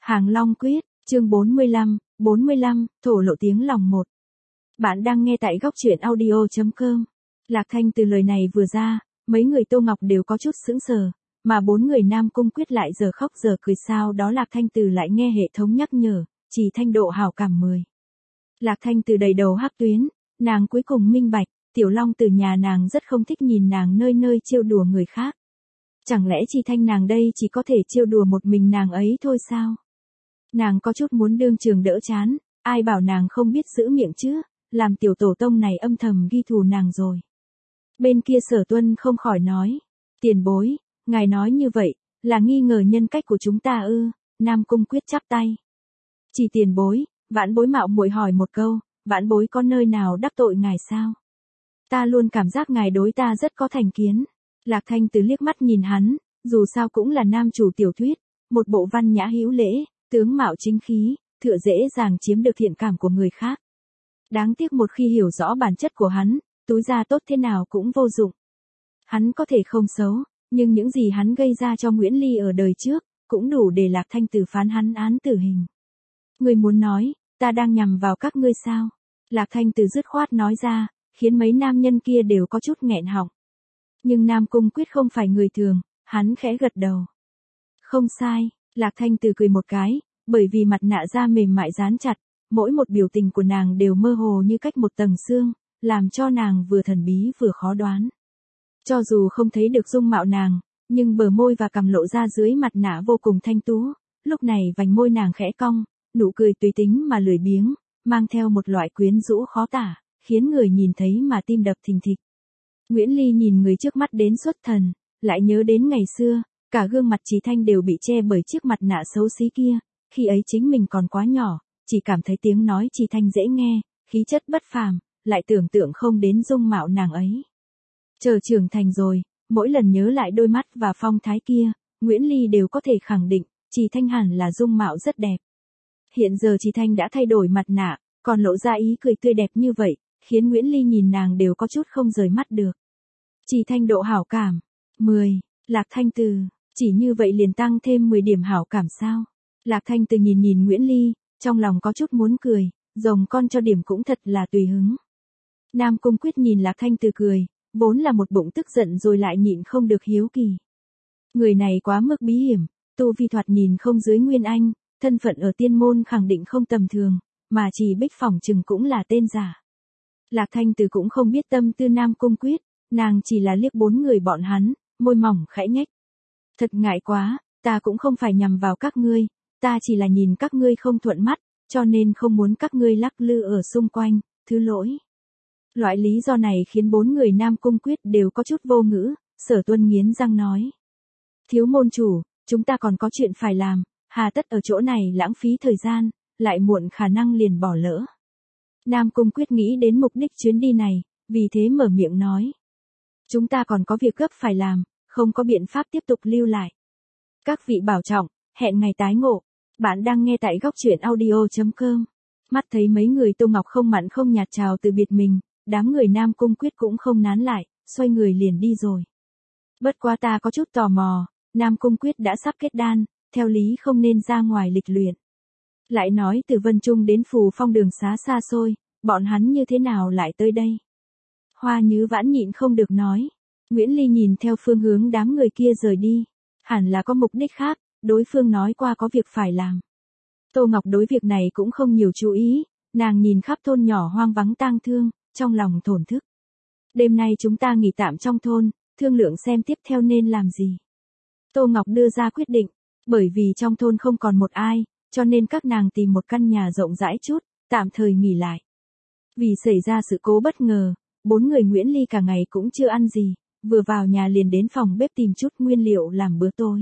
Hàng Long Quyết, chương 45, thổ lộ tiếng lòng một. Bạn đang nghe tại góc truyện audio.com. Lạc Thanh từ lời này vừa ra, mấy người Tô Ngọc đều có chút sững sờ, mà bốn người Nam Cung Quyết lại giờ khóc giờ cười sao đó Lạc Thanh từ lại nghe hệ thống nhắc nhở, chỉ thanh độ hảo cảm 10. Lạc Thanh từ đầy đầu hắc tuyến, nàng cuối cùng minh bạch, Tiểu Long từ nhà nàng rất không thích nhìn nàng nơi nơi trêu đùa người khác. Chẳng lẽ Chi Thanh nàng đây chỉ có thể trêu đùa một mình nàng ấy thôi sao? Nàng có chút muốn đương trường đỡ chán, ai bảo nàng không biết giữ miệng chứ, làm tiểu tổ tông này âm thầm ghi thù nàng rồi. Bên kia Sở Tuân không khỏi nói, tiền bối, ngài nói như vậy, là nghi ngờ nhân cách của chúng ta ư? Nam Cung Quyết chắp tay. Chỉ tiền bối, vãn bối mạo muội hỏi một câu, vãn bối có nơi nào đắc tội ngài sao? Ta luôn cảm giác ngài đối ta rất có thành kiến. Lạc Thanh từ liếc mắt nhìn hắn, dù sao cũng là nam chủ tiểu thuyết, một bộ văn nhã hữu lễ, tướng mạo chính khí, tựa dễ dàng chiếm được thiện cảm của người khác. Đáng tiếc một khi hiểu rõ bản chất của hắn, túi ra tốt thế nào cũng vô dụng. Hắn có thể không xấu, nhưng những gì hắn gây ra cho Nguyễn Ly ở đời trước, cũng đủ để Lạc Thanh từ phán hắn án tử hình. Ngươi muốn nói, ta đang nhằm vào các ngươi sao? Lạc Thanh từ dứt khoát nói ra, khiến mấy nam nhân kia đều có chút nghẹn họng. Nhưng Nam Cung Quyết không phải người thường, hắn khẽ gật đầu. Không sai, Lạc Thanh từ cười một cái, bởi vì mặt nạ da mềm mại dán chặt, mỗi một biểu tình của nàng đều mơ hồ như cách một tầng xương, làm cho nàng vừa thần bí vừa khó đoán. Cho dù không thấy được dung mạo nàng, nhưng bờ môi và cằm lộ ra dưới mặt nạ vô cùng thanh tú, lúc này vành môi nàng khẽ cong, nụ cười tùy tính mà lười biếng, mang theo một loại quyến rũ khó tả, khiến người nhìn thấy mà tim đập thình thịch. Nguyễn Ly nhìn người trước mắt đến xuất thần, lại nhớ đến ngày xưa, cả gương mặt Chí Thanh đều bị che bởi chiếc mặt nạ xấu xí kia, khi ấy chính mình còn quá nhỏ, chỉ cảm thấy tiếng nói Chí Thanh dễ nghe, khí chất bất phàm, lại tưởng tượng không đến dung mạo nàng ấy. Chờ trưởng thành rồi, mỗi lần nhớ lại đôi mắt và phong thái kia, Nguyễn Ly đều có thể khẳng định, Chí Thanh hẳn là dung mạo rất đẹp. Hiện giờ Chí Thanh đã thay đổi mặt nạ, còn lộ ra ý cười tươi đẹp như vậy, khiến Nguyễn Ly nhìn nàng đều có chút không rời mắt được. Chí Thanh độ hảo cảm, 10, Lạc Thanh từ, chỉ như vậy liền tăng thêm 10 điểm hảo cảm sao? Lạc Thanh từ nhìn Nguyễn Ly, trong lòng có chút muốn cười, rồng con cho điểm cũng thật là tùy hứng. Nam Cung Quyết nhìn Lạc Thanh từ cười, vốn là một bụng tức giận rồi lại nhịn không được hiếu kỳ. Người này quá mức bí hiểm, tu vi thoạt nhìn không dưới Nguyên Anh, thân phận ở tiên môn khẳng định không tầm thường, mà chỉ Bích phỏng chừng cũng là tên giả. Lạc Thanh từ cũng không biết tâm tư Nam Cung Quyết, nàng chỉ là liếc bốn người bọn hắn, môi mỏng khẽ nhếch. Thật ngại quá, ta cũng không phải nhằm vào các ngươi, ta chỉ là nhìn các ngươi không thuận mắt, cho nên không muốn các ngươi lắc lư ở xung quanh, thứ lỗi. Loại lý do này khiến bốn người Nam Cung Quyết đều có chút vô ngữ, Sở Tuân nghiến răng nói. Thiếu môn chủ, chúng ta còn có chuyện phải làm, hà tất ở chỗ này lãng phí thời gian, lại muộn khả năng liền bỏ lỡ. Nam Cung Quyết nghĩ đến mục đích chuyến đi này, vì thế mở miệng nói. Chúng ta còn có việc gấp phải làm, không có biện pháp tiếp tục lưu lại. Các vị bảo trọng, hẹn ngày tái ngộ. Bạn đang nghe tại góc truyện audio.com. Mắt thấy mấy người Tô Ngọc không mặn không nhạt chào từ biệt mình, đám người Nam Cung Quyết cũng không nán lại, xoay người liền đi rồi. Bất quá ta có chút tò mò, Nam Cung Quyết đã sắp kết đan, theo lý không nên ra ngoài lịch luyện. Lại nói từ Vân Trung đến Phù Phong đường xá xa xôi, bọn hắn như thế nào lại tới đây? Hoa Nhứ Vãn nhịn không được nói. Nguyễn Ly nhìn theo phương hướng đám người kia rời đi. Hẳn là có mục đích khác, đối phương nói qua có việc phải làm. Tô Ngọc đối việc này cũng không nhiều chú ý, nàng nhìn khắp thôn nhỏ hoang vắng tang thương, trong lòng thổn thức. Đêm nay chúng ta nghỉ tạm trong thôn, thương lượng xem tiếp theo nên làm gì. Tô Ngọc đưa ra quyết định, bởi vì trong thôn không còn một ai, cho nên các nàng tìm một căn nhà rộng rãi chút, tạm thời nghỉ lại. Vì xảy ra sự cố bất ngờ, bốn người Nguyễn Ly cả ngày cũng chưa ăn gì, vừa vào nhà liền đến phòng bếp tìm chút nguyên liệu làm bữa tối.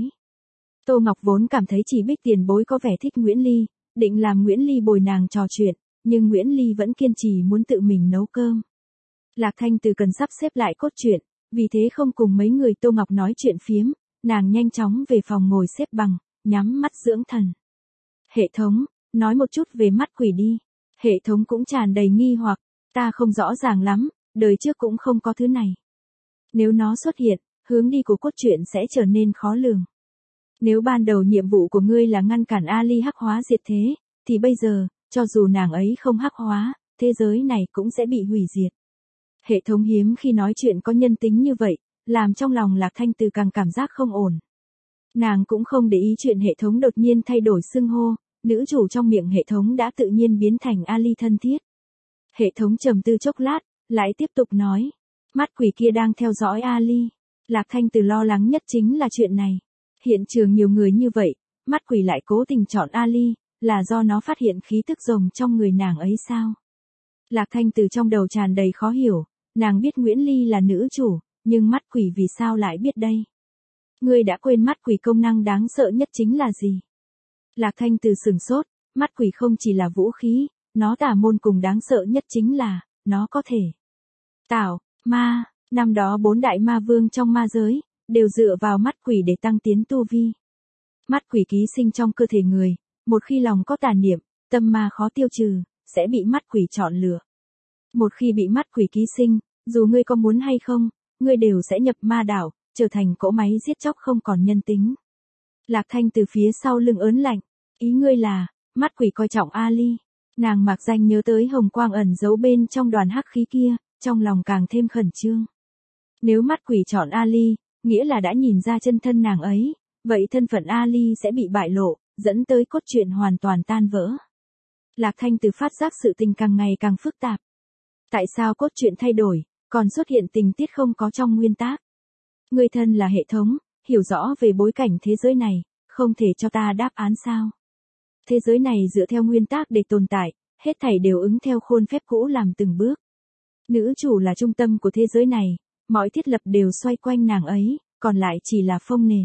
Tô Ngọc vốn cảm thấy chỉ Bích tiền bối có vẻ thích Nguyễn Ly, định làm Nguyễn Ly bồi nàng trò chuyện, nhưng Nguyễn Ly vẫn kiên trì muốn tự mình nấu cơm. Lạc Thanh từ cần sắp xếp lại cốt truyện, vì thế không cùng mấy người Tô Ngọc nói chuyện phiếm, nàng nhanh chóng về phòng ngồi xếp bằng, nhắm mắt dưỡng thần. Hệ thống, nói một chút về mắt quỷ đi. Hệ thống cũng tràn đầy nghi hoặc, ta không rõ ràng lắm, đời trước cũng không có thứ này. Nếu nó xuất hiện, hướng đi của cốt truyện sẽ trở nên khó lường. Nếu ban đầu nhiệm vụ của ngươi là ngăn cản Ali hắc hóa diệt thế, thì bây giờ, cho dù nàng ấy không hắc hóa, thế giới này cũng sẽ bị hủy diệt. Hệ thống hiếm khi nói chuyện có nhân tính như vậy, làm trong lòng Lạc Thanh Từ càng cảm giác không ổn. Nàng cũng không để ý chuyện hệ thống đột nhiên thay đổi xưng hô, nữ chủ trong miệng hệ thống đã tự nhiên biến thành Ali thân thiết. Hệ thống trầm tư chốc lát, lại tiếp tục nói. Mắt quỷ kia đang theo dõi Ali. Lạc Thanh Từ lo lắng nhất chính là chuyện này. Hiện trường nhiều người như vậy, mắt quỷ lại cố tình chọn Ali, là do nó phát hiện khí tức rồng trong người nàng ấy sao? Lạc Thanh Từ trong đầu tràn đầy khó hiểu, nàng biết Nguyễn Ly là nữ chủ, nhưng mắt quỷ vì sao lại biết đây? Ngươi đã quên mắt quỷ công năng đáng sợ nhất chính là gì? Lạc Thanh Từ sửng sốt, mắt quỷ không chỉ là vũ khí, nó tà môn cùng đáng sợ nhất chính là, nó có thể tạo ma. Năm đó 4 đại ma vương trong ma giới, đều dựa vào mắt quỷ để tăng tiến tu vi. Mắt quỷ ký sinh trong cơ thể người, một khi lòng có tà niệm, tâm ma khó tiêu trừ, sẽ bị mắt quỷ chọn lựa. Một khi bị mắt quỷ ký sinh, dù ngươi có muốn hay không, ngươi đều sẽ nhập ma đảo, trở thành cỗ máy giết chóc không còn nhân tính. Lạc Thanh từ phía sau lưng ớn lạnh, ý ngươi là, mắt quỷ coi trọng Ali. Nàng mạc danh nhớ tới hồng quang ẩn giấu bên trong đoàn hắc khí kia, trong lòng càng thêm khẩn trương. Nếu mắt quỷ chọn Ali, nghĩa là đã nhìn ra chân thân nàng ấy, vậy thân phận Ali sẽ bị bại lộ, dẫn tới cốt truyện hoàn toàn tan vỡ. Lạc Thanh từ phát giác sự tình càng ngày càng phức tạp. Tại sao cốt truyện thay đổi, còn xuất hiện tình tiết không có trong nguyên tác? Người thân là hệ thống, hiểu rõ về bối cảnh thế giới này, không thể cho ta đáp án sao? Thế giới này dựa theo nguyên tác để tồn tại, hết thảy đều ứng theo khuôn phép cũ làm từng bước. Nữ chủ là trung tâm của thế giới này, mọi thiết lập đều xoay quanh nàng ấy, còn lại chỉ là phông nền.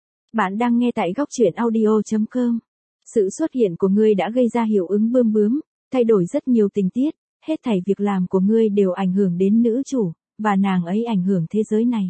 Bạn đang nghe tại góc truyện audio.com. Sự xuất hiện của ngươi đã gây ra hiệu ứng bươm bướm, thay đổi rất nhiều tình tiết, hết thảy việc làm của ngươi đều ảnh hưởng đến nữ chủ, và nàng ấy ảnh hưởng thế giới này.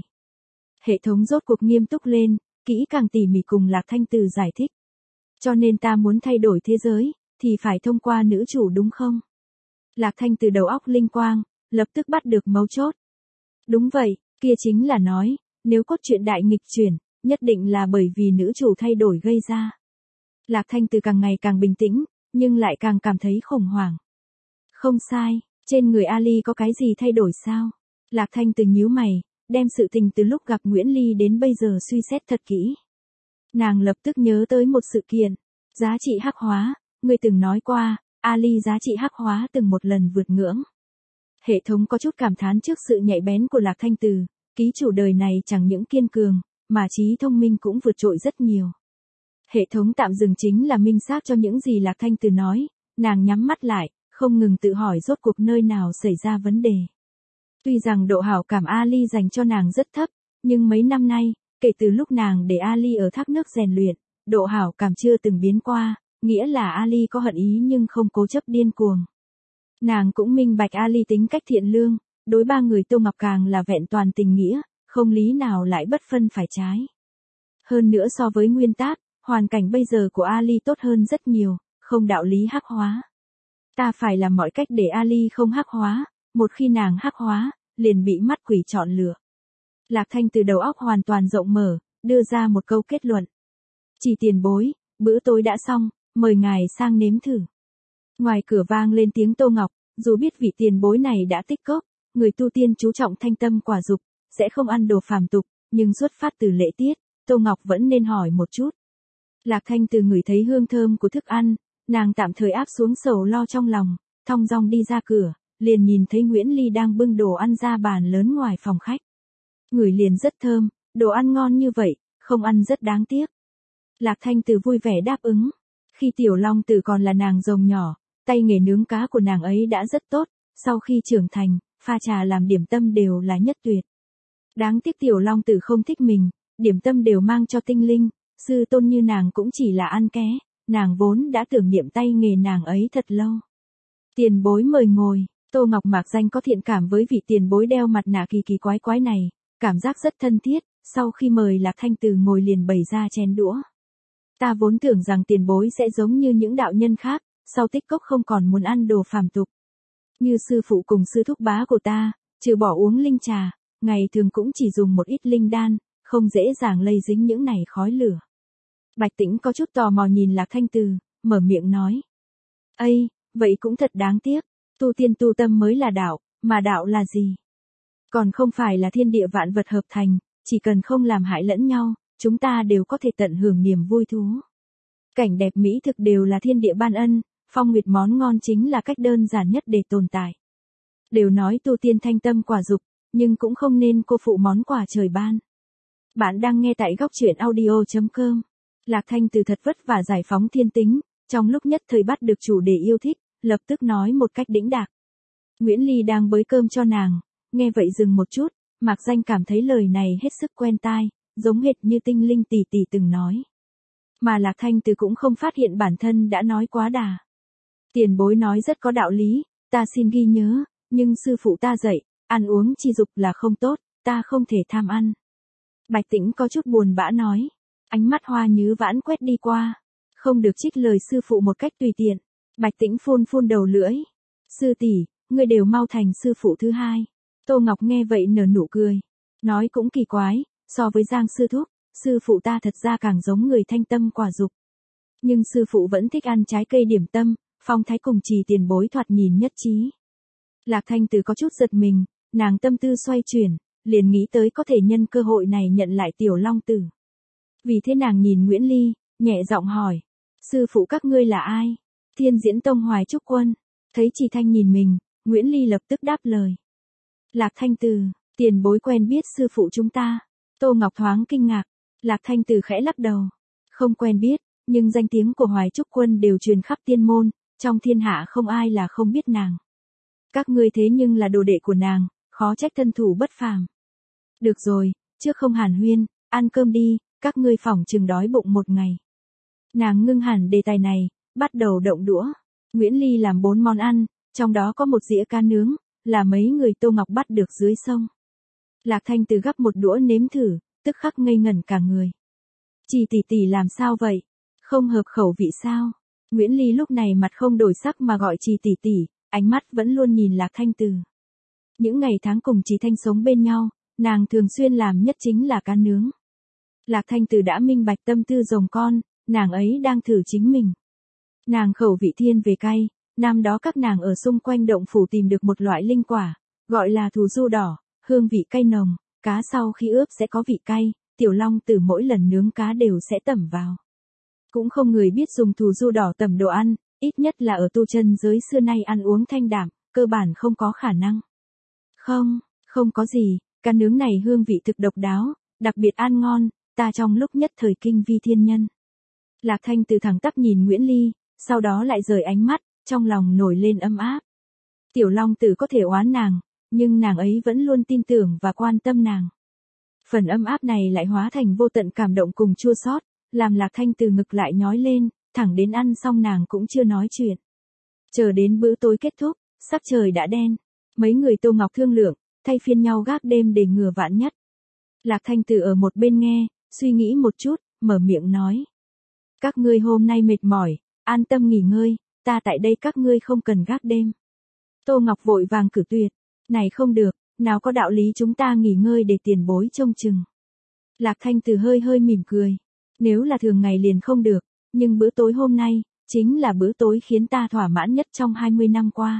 Hệ thống rốt cuộc nghiêm túc lên, kỹ càng tỉ mỉ cùng Lạc Thanh Từ giải thích. Cho nên ta muốn thay đổi thế giới, thì phải thông qua nữ chủ đúng không? Lạc Thanh Từ đầu óc linh quang, lập tức bắt được mấu chốt. Đúng vậy, kia chính là nói, nếu cốt truyện đại nghịch chuyển, nhất định là bởi vì nữ chủ thay đổi gây ra. Lạc Thanh Từ càng ngày càng bình tĩnh, nhưng lại càng cảm thấy khủng hoảng. Không sai, trên người Ali có cái gì thay đổi sao? Lạc Thanh Từ nhíu mày, đem sự tình từ lúc gặp Nguyễn Ly đến bây giờ suy xét thật kỹ. Nàng lập tức nhớ tới một sự kiện, giá trị hắc hóa, người từng nói qua, Ali giá trị hắc hóa từng một lần vượt ngưỡng. Hệ thống có chút cảm thán trước sự nhạy bén của Lạc Thanh Từ, ký chủ đời này chẳng những kiên cường, mà trí thông minh cũng vượt trội rất nhiều. Hệ thống tạm dừng chính là minh xác cho những gì Lạc Thanh Từ nói, nàng nhắm mắt lại, không ngừng tự hỏi rốt cuộc nơi nào xảy ra vấn đề. Tuy rằng độ hảo cảm Ali dành cho nàng rất thấp, nhưng mấy năm nay, kể từ lúc nàng để Ali ở thác nước rèn luyện, độ hảo cảm chưa từng biến qua, nghĩa là Ali có hận ý nhưng không cố chấp điên cuồng. Nàng cũng minh bạch Ali tính cách thiện lương, đối ba người Tô Ngọc càng là vẹn toàn tình nghĩa, không lý nào lại bất phân phải trái. Hơn nữa so với nguyên tác, hoàn cảnh bây giờ của Ali tốt hơn rất nhiều, không đạo lý hắc hóa. Ta phải làm mọi cách để Ali không hắc hóa, một khi nàng hắc hóa, liền bị mắt quỷ chọn lựa. Lạc Thanh từ đầu óc hoàn toàn rộng mở, đưa ra một câu kết luận. Chỉ tiền bối, bữa tối đã xong, mời ngài sang nếm thử. Ngoài cửa vang lên tiếng Tô Ngọc, dù biết vị tiền bối này đã tích cốc, người tu tiên chú trọng thanh tâm quả dục, sẽ không ăn đồ phàm tục, nhưng xuất phát từ lễ tiết, Tô Ngọc vẫn nên hỏi một chút. Lạc Thanh từ ngửi thấy hương thơm của thức ăn, nàng tạm thời áp xuống sầu lo trong lòng, thong dong đi ra cửa, liền nhìn thấy Nguyễn Ly đang bưng đồ ăn ra bàn lớn ngoài phòng khách. Ngửi liền rất thơm, đồ ăn ngon như vậy, không ăn rất đáng tiếc. Lạc Thanh từ vui vẻ đáp ứng. Khi Tiểu Long Tử còn là nàng rồng nhỏ, tay nghề nướng cá của nàng ấy đã rất tốt, sau khi trưởng thành, pha trà làm điểm tâm đều là nhất tuyệt. Đáng tiếc Tiểu Long Tử không thích mình, điểm tâm đều mang cho tinh linh, sư tôn như nàng cũng chỉ là ăn ké, nàng vốn đã tưởng niệm tay nghề nàng ấy thật lâu. Tiền bối mời ngồi, Tô Ngọc mạc danh có thiện cảm với vị tiền bối đeo mặt nạ kỳ kỳ quái quái này, cảm giác rất thân thiết, sau khi mời Lạc Thanh từ ngồi liền bày ra chén đũa. Ta vốn tưởng rằng tiền bối sẽ giống như những đạo nhân khác, sau tích cốc không còn muốn ăn đồ phàm tục. Như sư phụ cùng sư thúc bá của ta, trừ bỏ uống linh trà, ngày thường cũng chỉ dùng một ít linh đan, không dễ dàng lây dính những này khói lửa. Bạch Tĩnh có chút tò mò nhìn Lạc Thanh Từ, mở miệng nói. Ây, vậy cũng thật đáng tiếc, tu tiên tu tâm mới là đạo, mà đạo là gì? Còn không phải là thiên địa vạn vật hợp thành, chỉ cần không làm hại lẫn nhau, chúng ta đều có thể tận hưởng niềm vui thú. Cảnh đẹp mỹ thực đều là thiên địa ban ân, phong nguyệt món ngon chính là cách đơn giản nhất để tồn tại. Đều nói tu tiên thanh tâm quả dục, nhưng cũng không nên cô phụ món quà trời ban. Bạn đang nghe tại góc truyện audio.com. Lạc Thanh Từ thật vất vả giải phóng thiên tính, trong lúc nhất thời bắt được chủ đề yêu thích, lập tức nói một cách đĩnh đạc. Nguyễn Ly đang bới cơm cho nàng, nghe vậy dừng một chút, Mạc Danh cảm thấy lời này hết sức quen tai, giống hệt như Tinh Linh tỷ tỷ từng nói. Mà Lạc Thanh Từ cũng không phát hiện bản thân đã nói quá đà. Tiền bối nói rất có đạo lý, ta xin ghi nhớ, nhưng sư phụ ta dạy, ăn uống chi dục là không tốt, ta không thể tham ăn. Bạch Tĩnh có chút buồn bã nói, ánh mắt hoa nhứ vãn quét đi qua, không được trích lời sư phụ một cách tùy tiện. Bạch Tĩnh phun phun đầu lưỡi, sư tỷ, ngươi đều mau thành sư phụ thứ hai. Tô Ngọc nghe vậy nở nụ cười, nói cũng kỳ quái, so với Giang sư thúc, sư phụ ta thật ra càng giống người thanh tâm quả dục. Nhưng sư phụ vẫn thích ăn trái cây điểm tâm, phong thái cùng Trì tiền bối thoạt nhìn nhất trí. Lạc Thanh Từ có chút giật mình, nàng tâm tư xoay chuyển, liền nghĩ tới có thể nhân cơ hội này nhận lại Tiểu Long Tử. Vì thế nàng nhìn Nguyễn Ly, nhẹ giọng hỏi, sư phụ các ngươi là ai? Thiên Diễn Tông Hoài Trúc Quân. Thấy Trì Thanh nhìn mình, Nguyễn Ly lập tức đáp lời. Lạc Thanh Từ, tiền bối quen biết sư phụ chúng ta. Tô Ngọc thoáng kinh ngạc, Lạc Thanh Từ khẽ lắc đầu. Không quen biết, nhưng danh tiếng của Hoài Trúc Quân đều truyền khắp tiên môn, trong thiên hạ không ai là không biết nàng. Các ngươi thế nhưng là đồ đệ của nàng, khó trách thân thủ bất phàm. Được rồi, trước không hàn huyên, ăn cơm đi, các ngươi phỏng chừng đói bụng một ngày. Nàng ngưng hẳn đề tài này, bắt đầu động đũa. Nguyễn Ly làm 4 món ăn, trong đó có một dĩa cá nướng, là mấy người Tô Ngọc bắt được dưới sông. Lạc Thanh Từ gắp một đũa nếm thử, tức khắc ngây ngẩn cả người. Trì tỷ tỷ làm sao vậy? Không hợp khẩu vị sao? Nguyễn Ly lúc này mặt không đổi sắc mà gọi Trì tỷ tỷ, ánh mắt vẫn luôn nhìn Lạc Thanh Từ. Những ngày tháng cùng Trì Thanh sống bên nhau, nàng thường xuyên làm nhất chính là cá nướng. Lạc Thanh Từ đã minh bạch tâm tư rồng con, nàng ấy đang thử chính mình. Nàng khẩu vị thiên về cay, năm đó các nàng ở xung quanh động phủ tìm được một loại linh quả, gọi là thù du đỏ, hương vị cay nồng, cá sau khi ướp sẽ có vị cay, Tiểu Long Tử mỗi lần nướng cá đều sẽ tẩm vào. Cũng không người biết dùng thù du đỏ tẩm đồ ăn, ít nhất là ở tu chân giới xưa nay ăn uống thanh đạm, cơ bản không có khả năng. Không có gì, cá nướng này hương vị thực độc đáo, đặc biệt ăn ngon, ta trong lúc nhất thời kinh vi thiên nhân. Lạc Thanh Từ thẳng tắp nhìn Nguyễn Ly, sau đó lại rời ánh mắt, trong lòng nổi lên ấm áp. Tiểu Long Tử có thể oán nàng, nhưng nàng ấy vẫn luôn tin tưởng và quan tâm nàng. Phần ấm áp này lại hóa thành vô tận cảm động cùng chua xót, làm Lạc Thanh Từ ngực lại nhói lên, thẳng đến ăn xong nàng cũng chưa nói chuyện. Chờ đến bữa tối kết thúc, sắc trời đã đen. Mấy người Tô Ngọc thương lượng, thay phiên nhau gác đêm để ngừa vạn nhất. Lạc Thanh Từ ở một bên nghe, suy nghĩ một chút, mở miệng nói. Các ngươi hôm nay mệt mỏi, an tâm nghỉ ngơi, ta tại đây các ngươi không cần gác đêm. Tô Ngọc vội vàng cử tuyệt, này không được, nào có đạo lý chúng ta nghỉ ngơi để tiền bối trông chừng. Lạc Thanh Từ hơi hơi mỉm cười, nếu là thường ngày liền không được, nhưng bữa tối hôm nay, chính là bữa tối khiến ta thỏa mãn nhất trong 20 năm qua.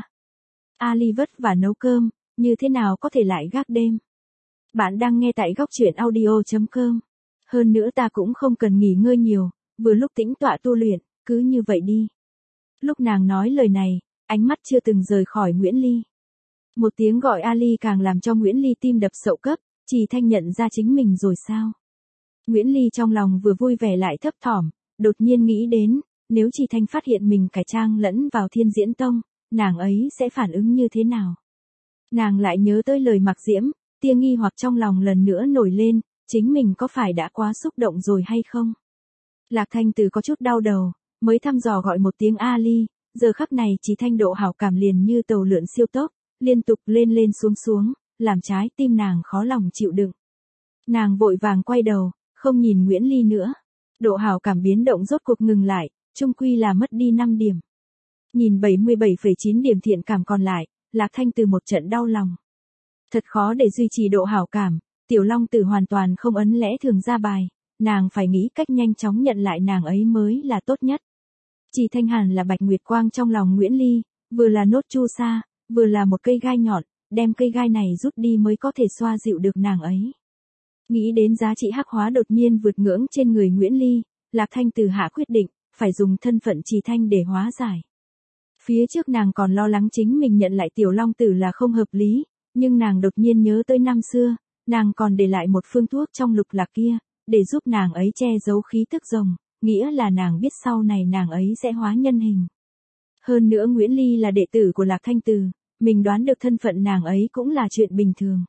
Ali vất vả nấu cơm, như thế nào có thể lại gác đêm. Bạn đang nghe tại góc truyện audio.com. Hơn nữa ta cũng không cần nghỉ ngơi nhiều, vừa lúc tĩnh tọa tu luyện, cứ như vậy đi. Lúc nàng nói lời này, ánh mắt chưa từng rời khỏi Nguyễn Ly. Một tiếng gọi Ali càng làm cho Nguyễn Ly tim đập sậu cấp, Trì Thanh nhận ra chính mình rồi sao? Nguyễn Ly trong lòng vừa vui vẻ lại thấp thỏm, đột nhiên nghĩ đến, nếu Trì Thanh phát hiện mình cải trang lẫn vào Thiên Diễn Tông, nàng ấy sẽ phản ứng như thế nào? Nàng lại nhớ tới lời Mạc Diễm, tia nghi hoặc trong lòng lần nữa nổi lên, chính mình có phải đã quá xúc động rồi hay không? Lạc Thanh Từ có chút đau đầu, mới thăm dò gọi một tiếng Ali, giờ khắc này Trì Thanh độ hảo cảm liền như tàu lượn siêu tốc, liên tục lên lên xuống xuống, làm trái tim nàng khó lòng chịu đựng. Nàng vội vàng quay đầu, không nhìn Nguyễn Ly nữa. Độ hảo cảm biến động rốt cuộc ngừng lại, chung quy là mất đi 5 điểm. Nhìn 77,9 điểm thiện cảm còn lại, Lạc Thanh Từ một trận đau lòng. Thật khó để duy trì độ hảo cảm, Tiểu Long Tử hoàn toàn không ấn lẽ thường ra bài, nàng phải nghĩ cách nhanh chóng nhận lại nàng ấy mới là tốt nhất. Trì Thanh hẳn là bạch nguyệt quang trong lòng Nguyễn Ly, vừa là nốt chu sa, vừa là một cây gai nhọn, đem cây gai này rút đi mới có thể xoa dịu được nàng ấy. Nghĩ đến giá trị hắc hóa đột nhiên vượt ngưỡng trên người Nguyễn Ly, Lạc Thanh Từ hạ quyết định, phải dùng thân phận Trì Thanh để hóa giải. Phía trước nàng còn lo lắng chính mình nhận lại Tiểu Long Tử là không hợp lý, nhưng nàng đột nhiên nhớ tới năm xưa, nàng còn để lại một phương thuốc trong lục lạc kia, để giúp nàng ấy che giấu khí tức rồng, nghĩa là nàng biết sau này nàng ấy sẽ hóa nhân hình. Hơn nữa Nguyễn Ly là đệ tử của Lạc Thanh Từ, mình đoán được thân phận nàng ấy cũng là chuyện bình thường.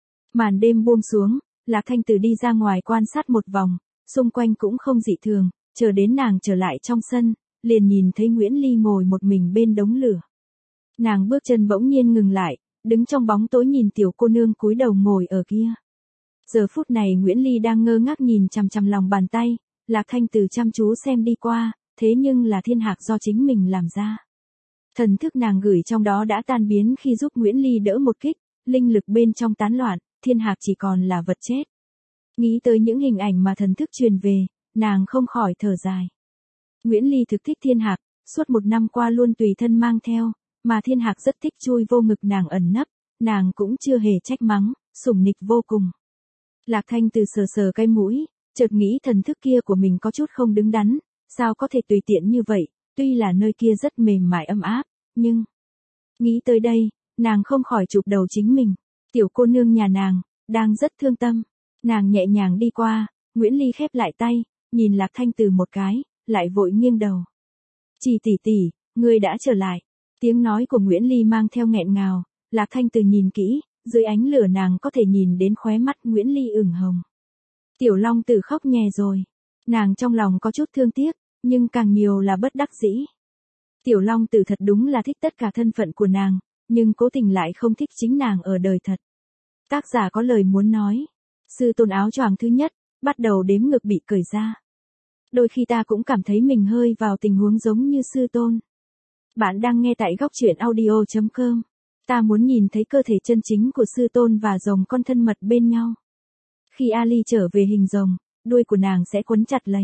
Màn đêm buông xuống, Lạc Thanh Từ đi ra ngoài quan sát một vòng, xung quanh cũng không dị thường, chờ đến nàng trở lại trong sân, liền nhìn thấy Nguyễn Ly ngồi một mình bên đống lửa. Nàng bước chân bỗng nhiên ngừng lại, đứng trong bóng tối nhìn tiểu cô nương cúi đầu ngồi ở kia. Giờ phút này Nguyễn Ly đang ngơ ngác nhìn chằm chằm lòng bàn tay, Lạc Thanh Từ chăm chú xem đi qua, thế nhưng là thiên hạc do chính mình làm ra. Thần thức nàng gửi trong đó đã tan biến khi giúp Nguyễn Ly đỡ một kích, linh lực bên trong tán loạn, thiên hạc chỉ còn là vật chết. Nghĩ tới những hình ảnh mà thần thức truyền về, nàng không khỏi thở dài. Nguyễn Ly thực thích thiên hạc, suốt một năm qua luôn tùy thân mang theo, mà thiên hạc rất thích chui vô ngực nàng ẩn nấp, nàng cũng chưa hề trách mắng, sủng nịch vô cùng. Lạc Thanh Từ sờ sờ cái mũi, chợt nghĩ thần thức kia của mình có chút không đứng đắn, sao có thể tùy tiện như vậy, tuy là nơi kia rất mềm mại ấm áp, nhưng... Nghĩ tới đây, nàng không khỏi chụp đầu chính mình, tiểu cô nương nhà nàng, đang rất thương tâm. Nàng nhẹ nhàng đi qua, Nguyễn Ly khép lại tay, nhìn Lạc Thanh Từ một cái, lại vội nghiêng đầu. Trì tỷ tỷ, ngươi đã trở lại. Tiếng nói của Nguyễn Ly mang theo nghẹn ngào, Lạc Thanh Từ nhìn kỹ, dưới ánh lửa nàng có thể nhìn đến khóe mắt Nguyễn Ly ửng hồng. Tiểu Long Tử khóc nhè rồi. Nàng trong lòng có chút thương tiếc, nhưng càng nhiều là bất đắc dĩ. Tiểu Long Tử thật đúng là thích tất cả thân phận của nàng, nhưng cố tình lại không thích chính nàng ở đời thật. Tác giả có lời muốn nói. Sư tôn áo choàng thứ nhất, bắt đầu đếm ngược bị cởi ra. Đôi khi ta cũng cảm thấy mình hơi vào tình huống giống như sư tôn. Bạn đang nghe tại góc truyện audio.com. Ta muốn nhìn thấy cơ thể chân chính của sư tôn và rồng con thân mật bên nhau. Khi Ali trở về hình rồng, đuôi của nàng sẽ quấn chặt lấy.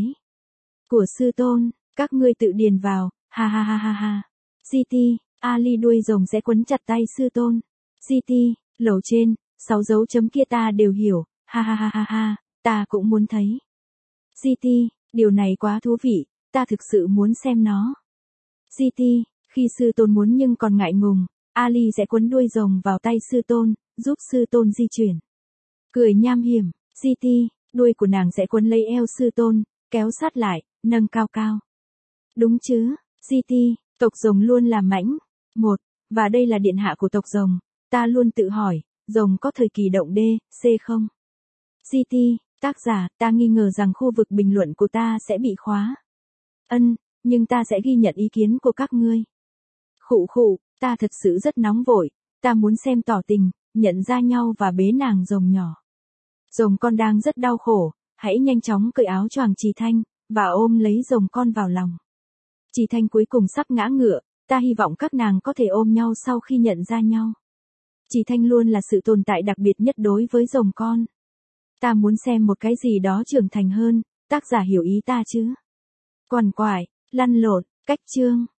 Của sư tôn, các ngươi tự điền vào, ha ha ha ha ha. City, Ali đuôi rồng sẽ quấn chặt tay sư tôn. City, lầu trên, 6 dấu chấm kia ta đều hiểu, ha ha ha ha ha, ta cũng muốn thấy. City, điều này quá thú vị, ta thực sự muốn xem nó. City, khi sư tôn muốn nhưng còn ngại ngùng, Ali sẽ quấn đuôi rồng vào tay sư tôn, giúp sư tôn di chuyển. Cười nham hiểm, City, đuôi của nàng sẽ quấn lấy eo sư tôn, kéo sát lại, nâng cao cao. Đúng chứ, City, tộc rồng luôn là mãnh. Và đây là điện hạ của tộc rồng, ta luôn tự hỏi, rồng có thời kỳ động D, C không? City, tác giả, ta nghi ngờ rằng khu vực bình luận của ta sẽ bị khóa. Nhưng ta sẽ ghi nhận ý kiến của các ngươi. Khụ, ta thật sự rất nóng vội, ta muốn xem tỏ tình, nhận ra nhau và bế nàng rồng nhỏ. Rồng con đang rất đau khổ, hãy nhanh chóng cởi áo choàng Trì Thanh, và ôm lấy rồng con vào lòng. Trì Thanh cuối cùng sắp ngã ngựa, ta hy vọng các nàng có thể ôm nhau sau khi nhận ra nhau. Trì Thanh luôn là sự tồn tại đặc biệt nhất đối với rồng con. Ta muốn xem một cái gì đó trưởng thành hơn, tác giả hiểu ý ta chứ. Quằn quại, lăn lộn, cách chương.